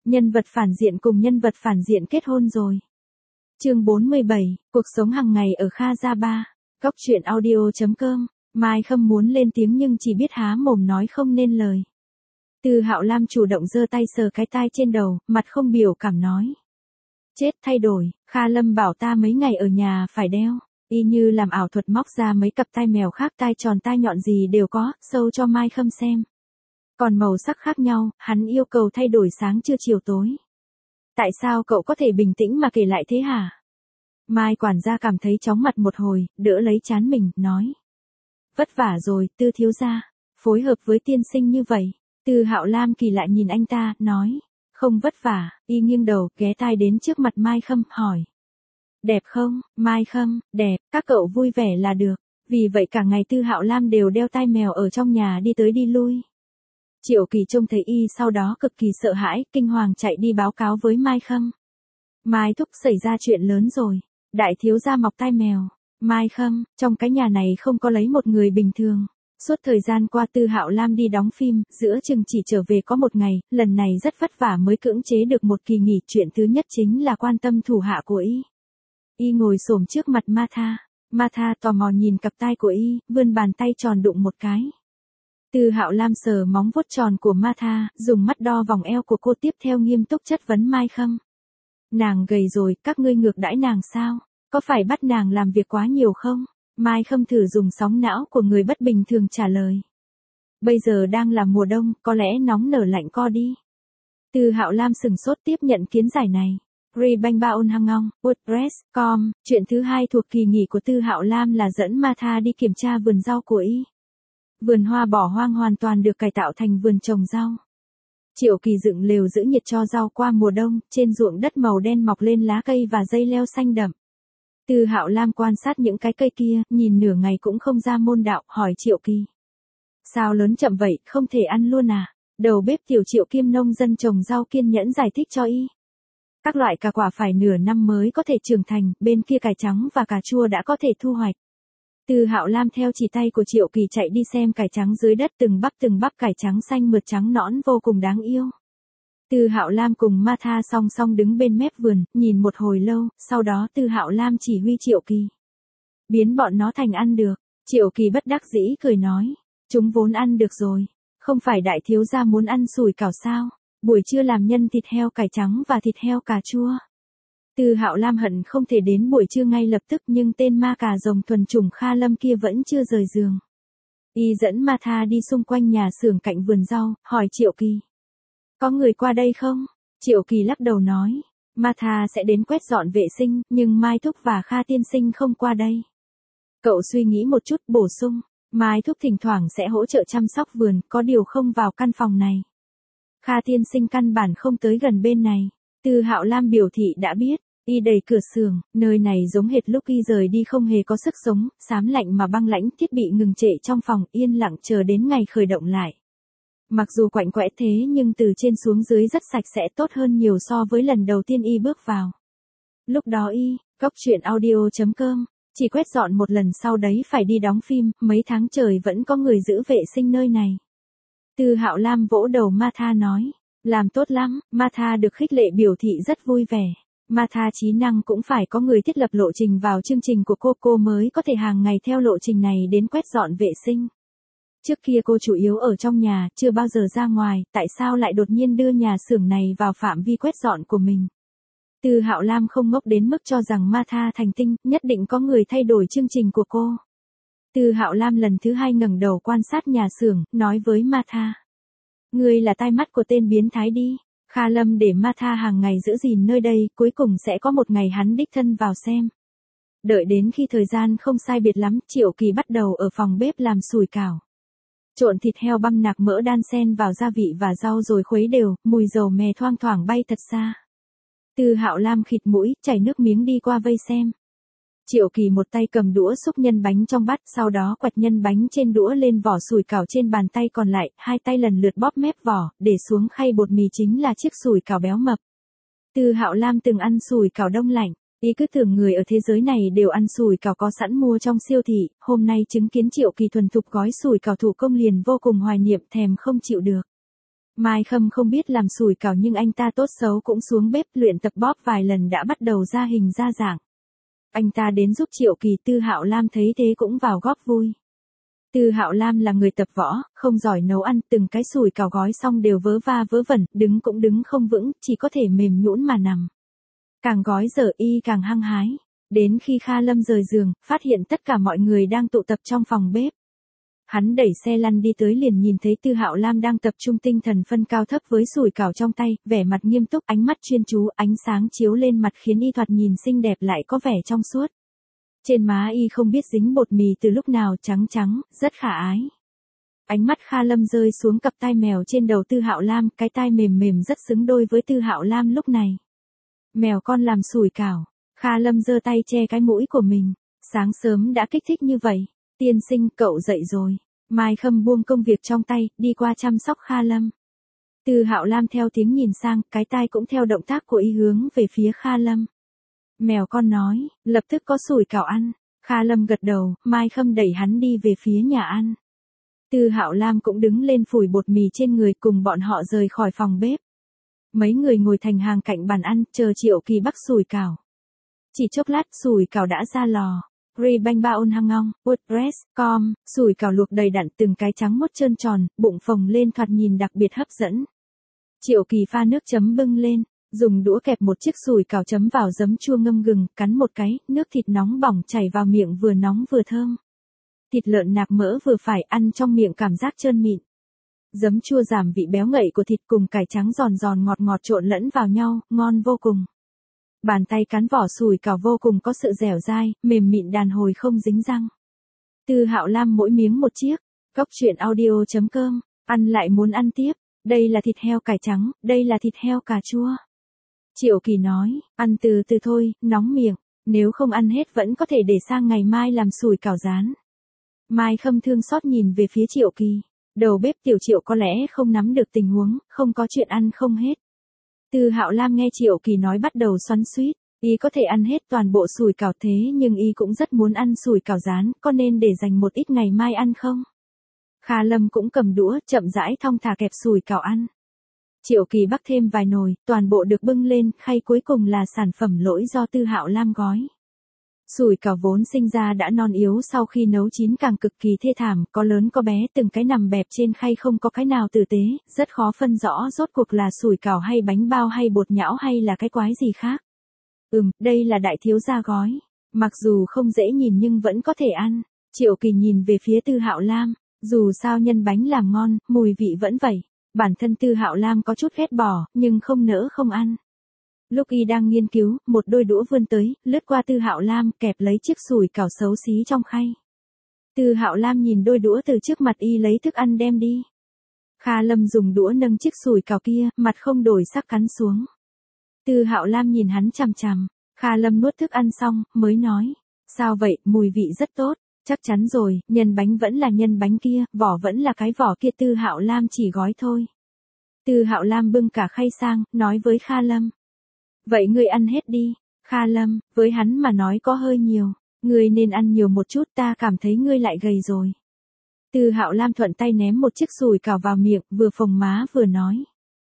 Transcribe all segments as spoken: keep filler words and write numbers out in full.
Nhân vật phản diện cùng nhân vật phản diện kết hôn rồi. Chương bốn mươi bảy, cuộc sống hàng ngày ở Kha Gia Ba. Góc truyện audio chấm com. Mai Khâm muốn lên tiếng nhưng chỉ biết há mồm nói không nên lời. Từ Hạo Lam chủ động giơ tay sờ cái tai trên đầu, mặt không biểu cảm nói. Chết thay đổi, Kha Lâm bảo ta mấy ngày ở nhà phải đeo. Y như làm ảo thuật móc ra mấy cặp tai mèo khác, tai tròn tai nhọn gì đều có, show cho Mai Khâm xem. Còn màu sắc khác nhau, hắn yêu cầu thay đổi sáng trưa chiều tối. Tại sao cậu có thể bình tĩnh mà kể lại thế hả? Mai quản gia cảm thấy chóng mặt một hồi, đỡ lấy trán mình, nói. Vất vả rồi, Tư thiếu gia, phối hợp với tiên sinh như vậy. Từ Hạo Lam kỳ lại nhìn anh ta, nói. Không vất vả, y nghiêng đầu, ghé tai đến trước mặt Mai Khâm, hỏi. Đẹp không, Mai Khâm, đẹp, các cậu vui vẻ là được. Vì vậy cả ngày Tư Hạo Lam đều đeo tai mèo ở trong nhà đi tới đi lui. Triệu Kỳ trông thấy y sau đó cực kỳ sợ hãi, kinh hoàng chạy đi báo cáo với Mai Khâm. Mai thúc xảy ra chuyện lớn rồi, đại thiếu gia mọc tai mèo. Mai Khâm, trong cái nhà này không có lấy một người bình thường. Suốt thời gian qua Tư Hạo Lam đi đóng phim, giữa chừng chỉ trở về có một ngày, lần này rất vất vả mới cưỡng chế được một kỳ nghỉ. Chuyện thứ nhất chính là quan tâm thủ hạ của y. Y ngồi xổm trước mặt Martha. Martha tò mò nhìn cặp tai của y, vươn bàn tay tròn đụng một cái. Tư Hạo Lam sờ móng vuốt tròn của Martha, dùng mắt đo vòng eo của cô, tiếp theo nghiêm túc chất vấn Mai Khâm. Nàng gầy rồi, các ngươi ngược đãi nàng sao? Có phải bắt nàng làm việc quá nhiều không? Mai Khâm thử dùng sóng não của người bất bình thường trả lời. Bây giờ đang là mùa đông, có lẽ nóng nở lạnh co đi. Tư Hạo Lam sừng sốt tiếp nhận kiến giải này. Rebanh Baon Hangong, WordPress chấm com. Chuyện thứ hai thuộc kỳ nghỉ của Tư Hạo Lam là dẫn Martha đi kiểm tra vườn rau của y. Vườn hoa bỏ hoang hoàn toàn được cải tạo thành vườn trồng rau. Triệu Kỳ dựng lều giữ nhiệt cho rau qua mùa đông, trên ruộng đất màu đen mọc lên lá cây và dây leo xanh đậm. Tư Hạo Lam quan sát những cái cây kia, nhìn nửa ngày cũng không ra môn đạo, hỏi Triệu Kỳ. Sao lớn chậm vậy, không thể ăn luôn à? Đầu bếp tiểu Triệu kiêm nông dân trồng rau kiên nhẫn giải thích cho y. Các loại cà quả phải nửa năm mới có thể trưởng thành, bên kia cải trắng và cà chua đã có thể thu hoạch. Tư Hạo Lam theo chỉ tay của Triệu Kỳ chạy đi xem cải trắng dưới đất, từng bắp từng bắp cải trắng xanh mượt trắng nõn vô cùng đáng yêu. Tư Hạo Lam cùng Martha song song đứng bên mép vườn, nhìn một hồi lâu, sau đó Tư Hạo Lam chỉ huy Triệu Kỳ. Biến bọn nó thành ăn được. Triệu Kỳ bất đắc dĩ cười nói. Chúng vốn ăn được rồi. Không phải đại thiếu gia muốn ăn sủi cảo sao? Buổi trưa làm nhân thịt heo cải trắng và thịt heo cà chua. Tư Hạo Lam hận không thể đến buổi trưa ngay lập tức, nhưng tên ma cà rồng thuần chủng Kha Lâm kia vẫn chưa rời giường. Y dẫn Martha đi xung quanh nhà xưởng cạnh vườn rau, hỏi Triệu Kỳ. Có người qua đây không? Triệu Kỳ lắc đầu nói. Martha sẽ đến quét dọn vệ sinh, nhưng Mai Thúc và Kha tiên sinh không qua đây. Cậu suy nghĩ một chút, bổ sung. Mai Thúc thỉnh thoảng sẽ hỗ trợ chăm sóc vườn, có điều không vào căn phòng này. Kha tiên sinh căn bản không tới gần bên này. Tư Hạo Lam biểu thị đã biết. Y đẩy cửa xưởng, nơi này giống hệt lúc y rời đi, không hề có sức sống, xám lạnh mà băng lãnh, thiết bị ngừng trệ trong phòng, yên lặng chờ đến ngày khởi động lại. Mặc dù quạnh quẽ thế nhưng từ trên xuống dưới rất sạch sẽ, tốt hơn nhiều so với lần đầu tiên y bước vào. Lúc đó y, góc truyện audio chấm com, chỉ quét dọn một lần, sau đấy phải đi đóng phim, mấy tháng trời vẫn có người giữ vệ sinh nơi này. Tư Hạo Lam vỗ đầu Martha nói, làm tốt lắm. Martha được khích lệ biểu thị rất vui vẻ. Martha trí năng cũng phải có người thiết lập lộ trình vào chương trình của cô, cô mới có thể hàng ngày theo lộ trình này đến quét dọn vệ sinh. Trước kia cô chủ yếu ở trong nhà, chưa bao giờ ra ngoài, tại sao lại đột nhiên đưa nhà xưởng này vào phạm vi quét dọn của mình? Tư Hạo Lam không ngốc đến mức cho rằng Martha thành tinh, nhất định có người thay đổi chương trình của cô. Tư Hạo Lam lần thứ hai ngẩng đầu quan sát nhà xưởng, nói với Martha. Ngươi là tai mắt của tên biến thái đi. Kha Lâm để Martha hàng ngày giữ gìn nơi đây, cuối cùng sẽ có một ngày hắn đích thân vào xem. Đợi đến khi thời gian không sai biệt lắm, Triệu Kỳ bắt đầu ở phòng bếp làm sủi cảo. Trộn thịt heo băm nạc mỡ đan xen vào gia vị và rau rồi khuấy đều, mùi dầu mè thoang thoảng bay thật xa. Tư Hạo Lam khịt mũi, chảy nước miếng đi qua vây xem. Triệu Kỳ một tay cầm đũa xúc nhân bánh trong bát, sau đó quạch nhân bánh trên đũa lên vỏ sủi cảo trên bàn tay còn lại, hai tay lần lượt bóp mép vỏ, để xuống khay bột mì chính là chiếc sủi cảo béo mập. Tư Hạo Lam từng ăn sủi cảo đông lạnh, y cứ tưởng người ở thế giới này đều ăn sủi cảo có sẵn mua trong siêu thị, hôm nay chứng kiến Triệu Kỳ thuần thục gói sủi cảo thủ công liền vô cùng hoài niệm, thèm không chịu được. Mai Khâm không biết làm sủi cảo nhưng anh ta tốt xấu cũng xuống bếp luyện tập bóp vài lần đã bắt đầu ra hình ra dạng. Anh ta đến giúp Triệu Kỳ, Tư Hạo Lam thấy thế cũng vào góp vui. Tư Hạo Lam là người tập võ, không giỏi nấu ăn, từng cái sủi cảo gói xong đều vớ va vớ vẩn, đứng cũng đứng không vững, chỉ có thể mềm nhũn mà nằm. Càng gói dở y càng hăng hái. Đến khi Kha Lâm rời giường, phát hiện tất cả mọi người đang tụ tập trong phòng bếp. Hắn đẩy xe lăn đi tới liền nhìn thấy Tư Hạo Lam đang tập trung tinh thần phân cao thấp với sủi cảo trong tay, vẻ mặt nghiêm túc, ánh mắt chuyên chú, ánh sáng chiếu lên mặt khiến y thoạt nhìn xinh đẹp lại có vẻ trong suốt. Trên má y không biết dính bột mì từ lúc nào, trắng trắng, rất khả ái. Ánh mắt Kha Lâm rơi xuống cặp tai mèo trên đầu Tư Hạo Lam, cái tai mềm mềm rất xứng đôi với Tư Hạo Lam lúc này. Mèo con làm sủi cảo. Kha Lâm giơ tay che cái mũi của mình. Sáng sớm đã kích thích như vậy. Tiên sinh, cậu dậy rồi. Mai Khâm buông công việc trong tay, đi qua chăm sóc Kha Lâm. Tư Hạo Lam theo tiếng nhìn sang, cái tai cũng theo động tác của y hướng về phía Kha Lâm. Mèo con nói, lập tức có sủi cảo ăn. Kha Lâm gật đầu, Mai Khâm đẩy hắn đi về phía nhà ăn. Tư Hạo Lam cũng đứng lên phủi bột mì trên người cùng bọn họ rời khỏi phòng bếp. Mấy người ngồi thành hàng cạnh bàn ăn, chờ Triệu Kỳ bắc sủi cảo. Chỉ chốc lát sủi cảo đã ra lò. Ri banh ba ôn hăng ngong, WordPress, com, sủi cảo luộc đầy đặn từng cái trắng mốt trơn tròn, bụng phồng lên thoạt nhìn đặc biệt hấp dẫn. Triệu Kỳ pha nước chấm bưng lên, dùng đũa kẹp một chiếc sủi cảo chấm vào giấm chua ngâm gừng, cắn một cái, nước thịt nóng bỏng chảy vào miệng vừa nóng vừa thơm. Thịt lợn nạc mỡ vừa phải, ăn trong miệng cảm giác trơn mịn. Giấm chua giảm vị béo ngậy của thịt cùng cải trắng giòn giòn ngọt ngọt trộn lẫn vào nhau, ngon vô cùng. Bàn tay cắn vỏ sủi cảo vô cùng có sự dẻo dai, mềm mịn đàn hồi không dính răng. Tư Hạo Lam mỗi miếng một chiếc. Cóc truyện audio chấm com, ăn lại muốn ăn tiếp. Đây là thịt heo cải trắng, đây là thịt heo cà chua. Triệu Kỳ nói, ăn từ từ thôi, nóng miệng. Nếu không ăn hết vẫn có thể để sang ngày mai làm sủi cảo rán. Mai Khâm thương xót nhìn về phía Triệu Kỳ. Đầu bếp Tiểu Triệu có lẽ không nắm được tình huống, không có chuyện ăn không hết. Tư Hạo Lam nghe Triệu Kỳ nói bắt đầu xoắn xuýt, y có thể ăn hết toàn bộ sủi cảo thế nhưng y cũng rất muốn ăn sủi cảo rán, có nên để dành một ít ngày mai ăn không? Kha Lâm cũng cầm đũa, chậm rãi thong thả kẹp sủi cảo ăn. Triệu Kỳ bắc thêm vài nồi, toàn bộ được bưng lên, khay cuối cùng là sản phẩm lỗi do Tư Hạo Lam gói. Sủi cảo vốn sinh ra đã non yếu sau khi nấu chín càng cực kỳ thê thảm, có lớn có bé từng cái nằm bẹp trên khay không có cái nào tử tế, rất khó phân rõ rốt cuộc là sủi cảo hay bánh bao hay bột nhão hay là cái quái gì khác. Ừm, đây là đại thiếu gia gói. Mặc dù không dễ nhìn nhưng vẫn có thể ăn. Triệu Kỳ nhìn về phía Tư Hạo Lam, dù sao nhân bánh làm ngon, mùi vị vẫn vậy. Bản thân Tư Hạo Lam có chút ghét bỏ, nhưng không nỡ không ăn. Lúc y đang nghiên cứu, một đôi đũa vươn tới, lướt qua Tư Hạo Lam, kẹp lấy chiếc sủi cảo xấu xí trong khay. Tư Hạo Lam nhìn đôi đũa từ trước mặt y lấy thức ăn đem đi. Kha Lâm dùng đũa nâng chiếc sủi cảo kia, mặt không đổi sắc cắn xuống. Tư Hạo Lam nhìn hắn chằm chằm. Kha Lâm nuốt thức ăn xong, mới nói. Sao vậy, mùi vị rất tốt. Chắc chắn rồi, nhân bánh vẫn là nhân bánh kia, vỏ vẫn là cái vỏ kia. Tư Hạo Lam chỉ gói thôi. Tư Hạo Lam bưng cả khay sang, nói với Kha Lâm. Vậy ngươi ăn hết đi. Kha Lâm, với hắn mà nói có hơi nhiều. Ngươi nên ăn nhiều một chút, ta cảm thấy ngươi lại gầy rồi. Tư Hạo Lam thuận tay ném một chiếc sủi cảo vào miệng, vừa phồng má vừa nói.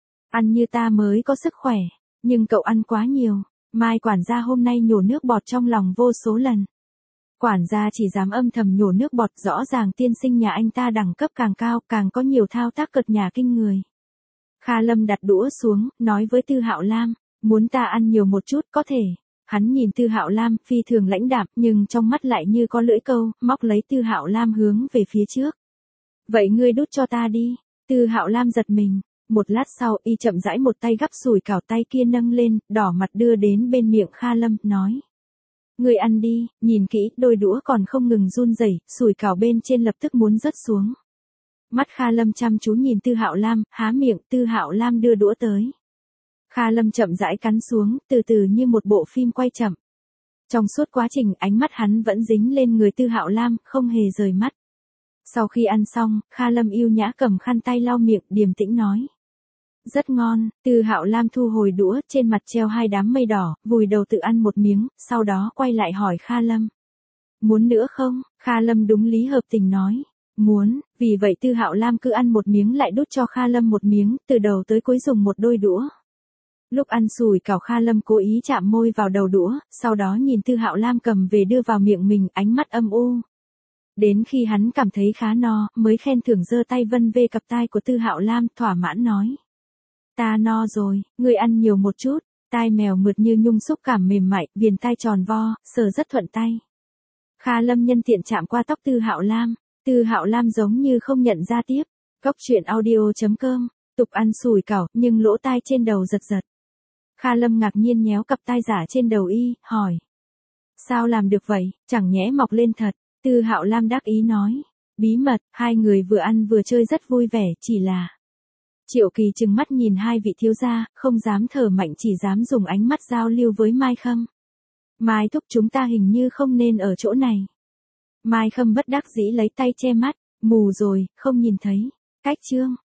Ăn như ta mới có sức khỏe, nhưng cậu ăn quá nhiều. Mai quản gia hôm nay nhổ nước bọt trong lòng vô số lần. Quản gia chỉ dám âm thầm nhổ nước bọt, rõ ràng tiên sinh nhà anh ta đẳng cấp càng cao, càng có nhiều thao tác cợt nhả kinh người. Kha Lâm đặt đũa xuống, nói với Tư Hạo Lam, muốn ta ăn nhiều một chút có thể. Hắn nhìn Tư Hạo Lam, phi thường lãnh đạm, nhưng trong mắt lại như có lưỡi câu, móc lấy Tư Hạo Lam hướng về phía trước. Vậy ngươi đút cho ta đi. Tư Hạo Lam giật mình. Một lát sau, y chậm rãi một tay gắp sủi cảo, tay kia nâng lên, đỏ mặt đưa đến bên miệng Kha Lâm, nói. Ngươi ăn đi, nhìn kỹ, đôi đũa còn không ngừng run rẩy, sủi cảo bên trên lập tức muốn rớt xuống. Mắt Kha Lâm chăm chú nhìn Tư Hạo Lam, há miệng, Tư Hạo Lam đưa đũa tới. Kha Lâm chậm rãi cắn xuống, từ từ như một bộ phim quay chậm. Trong suốt quá trình, ánh mắt hắn vẫn dính lên người Tư Hạo Lam, không hề rời mắt. Sau khi ăn xong, Kha Lâm yêu nhã cầm khăn tay lau miệng, điềm tĩnh nói. Rất ngon. Tư Hạo Lam thu hồi đũa, trên mặt treo hai đám mây đỏ, vùi đầu tự ăn một miếng, sau đó quay lại hỏi Kha Lâm. Muốn nữa không? Kha Lâm đúng lý hợp tình nói. Muốn, Vì vậy Tư Hạo Lam cứ ăn một miếng lại đút cho Kha Lâm một miếng, từ đầu tới cuối dùng một đôi đũa. Lúc ăn sủi cảo Kha Lâm cố ý chạm môi vào đầu đũa, sau đó nhìn Tư Hạo Lam cầm về đưa vào miệng mình, ánh mắt âm u. Đến khi hắn cảm thấy khá no, mới khen thưởng giơ tay vân về cặp tai của Tư Hạo Lam, thỏa mãn nói. Ta no rồi, ngươi ăn nhiều một chút. Tai mèo mượt như nhung xúc cảm mềm mại, viền tai tròn vo, sờ rất thuận tay. Kha Lâm nhân tiện chạm qua tóc Tư Hạo Lam, Tư Hạo Lam giống như không nhận ra tiếp. Cốc truyện audio chấm com, tục ăn sủi cảo, nhưng lỗ tai trên đầu giật giật. Kha Lâm ngạc nhiên nhéo cặp tai giả trên đầu y, hỏi. Sao làm được vậy, chẳng nhẽ mọc lên thật, Tư Hạo Lam đắc ý nói. Bí mật, hai người vừa ăn vừa chơi rất vui vẻ, chỉ là... Triệu Kỳ trừng mắt nhìn hai vị thiếu gia, không dám thở mạnh chỉ dám dùng ánh mắt giao lưu với Mai Khâm. Mai thúc chúng ta hình như không nên ở chỗ này. Mai Khâm bất đắc dĩ lấy tay che mắt, mù rồi, không nhìn thấy. Cách chương.